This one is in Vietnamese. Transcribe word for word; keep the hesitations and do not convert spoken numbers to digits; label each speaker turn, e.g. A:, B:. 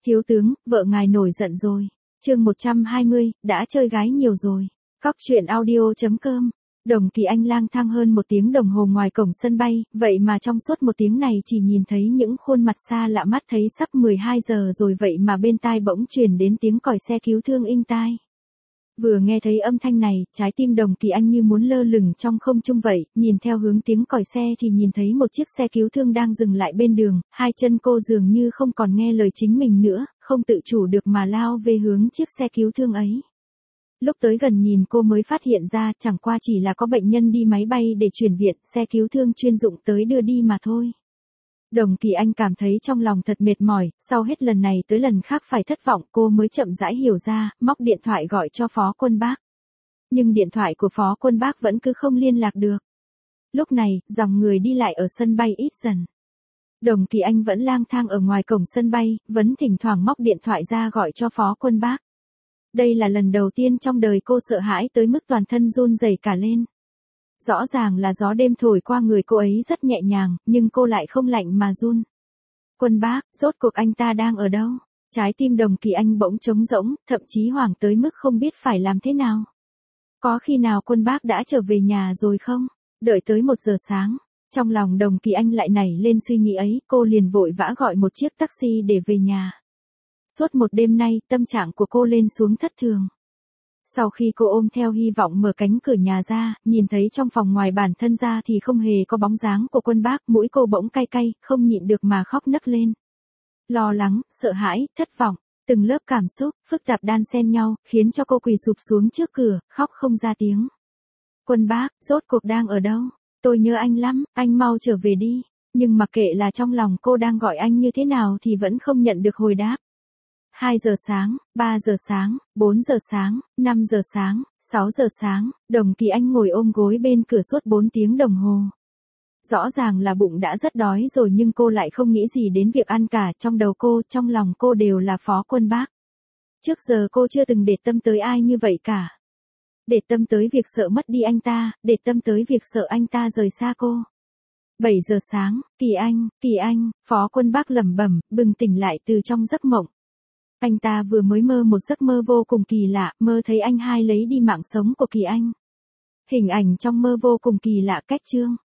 A: Thiếu tướng, vợ ngài nổi giận rồi. Chương một trăm hai mươi, đã chơi gái nhiều rồi. Cóc truyện audio chấm com. Đồng Kỳ Anh lang thang hơn một tiếng đồng hồ ngoài cổng sân bay, vậy mà trong suốt một tiếng này chỉ nhìn thấy những khuôn mặt xa lạ, mắt thấy sắp mười hai giờ rồi vậy mà bên tai bỗng truyền đến tiếng còi xe cứu thương inh tai. Vừa nghe thấy âm thanh này, trái tim Đồng Kỳ Anh như muốn lơ lửng trong không trung vậy, nhìn theo hướng tiếng còi xe thì nhìn thấy một chiếc xe cứu thương đang dừng lại bên đường, hai chân cô dường như không còn nghe lời chính mình nữa, không tự chủ được mà lao về hướng chiếc xe cứu thương ấy. Lúc tới gần nhìn cô mới phát hiện ra chẳng qua chỉ là có bệnh nhân đi máy bay để chuyển viện, xe cứu thương chuyên dụng tới đưa đi mà thôi. Đồng Kỳ Anh cảm thấy trong lòng thật mệt mỏi, sau hết lần này tới lần khác phải thất vọng cô mới chậm rãi hiểu ra, móc điện thoại gọi cho Phó Quân Bác. Nhưng điện thoại của Phó Quân Bác vẫn cứ không liên lạc được. Lúc này, dòng người đi lại ở sân bay ít dần. Đồng Kỳ Anh vẫn lang thang ở ngoài cổng sân bay, vẫn thỉnh thoảng móc điện thoại ra gọi cho Phó Quân Bác. Đây là lần đầu tiên trong đời cô sợ hãi tới mức toàn thân run rẩy cả lên. Rõ ràng là gió đêm thổi qua người cô ấy rất nhẹ nhàng, nhưng cô lại không lạnh mà run. Quân Bác, rốt cuộc anh ta đang ở đâu? Trái tim Đồng Kỳ Anh bỗng trống rỗng, thậm chí hoảng tới mức không biết phải làm thế nào. Có khi nào Quân Bác đã trở về nhà rồi không? Đợi tới một giờ sáng, trong lòng Đồng Kỳ Anh lại nảy lên suy nghĩ ấy, cô liền vội vã gọi một chiếc taxi để về nhà. Suốt một đêm nay, tâm trạng của cô lên xuống thất thường. Sau khi cô ôm theo hy vọng mở cánh cửa nhà ra, nhìn thấy trong phòng ngoài bản thân ra thì không hề có bóng dáng của Quân Bác, mũi cô bỗng cay cay, không nhịn được mà khóc nấc lên. Lo lắng, sợ hãi, thất vọng, từng lớp cảm xúc, phức tạp đan xen nhau, khiến cho cô quỳ sụp xuống trước cửa, khóc không ra tiếng. Quân Bác, rốt cuộc đang ở đâu? Tôi nhớ anh lắm, anh mau trở về đi. Nhưng mặc kệ là trong lòng cô đang gọi anh như thế nào thì vẫn không nhận được hồi đáp. hai giờ sáng, ba giờ sáng, bốn giờ sáng, năm giờ sáng, sáu giờ sáng, Đồng Kỳ Anh ngồi ôm gối bên cửa suốt bốn tiếng đồng hồ. Rõ ràng là bụng đã rất đói rồi nhưng cô lại không nghĩ gì đến việc ăn cả, trong đầu cô, trong lòng cô đều là Phó Quân Bác. Trước giờ cô chưa từng để tâm tới ai như vậy cả. Để tâm tới việc sợ mất đi anh ta, để tâm tới việc sợ anh ta rời xa cô. bảy giờ sáng, Kỳ Anh, Kỳ Anh, Phó Quân Bác lẩm bẩm, bừng tỉnh lại từ trong giấc mộng. Anh ta vừa mới mơ một giấc mơ vô cùng kỳ lạ, mơ thấy anh hai lấy đi mạng sống của Kỳ Anh. Hình ảnh trong mơ vô cùng kỳ lạ cách trương.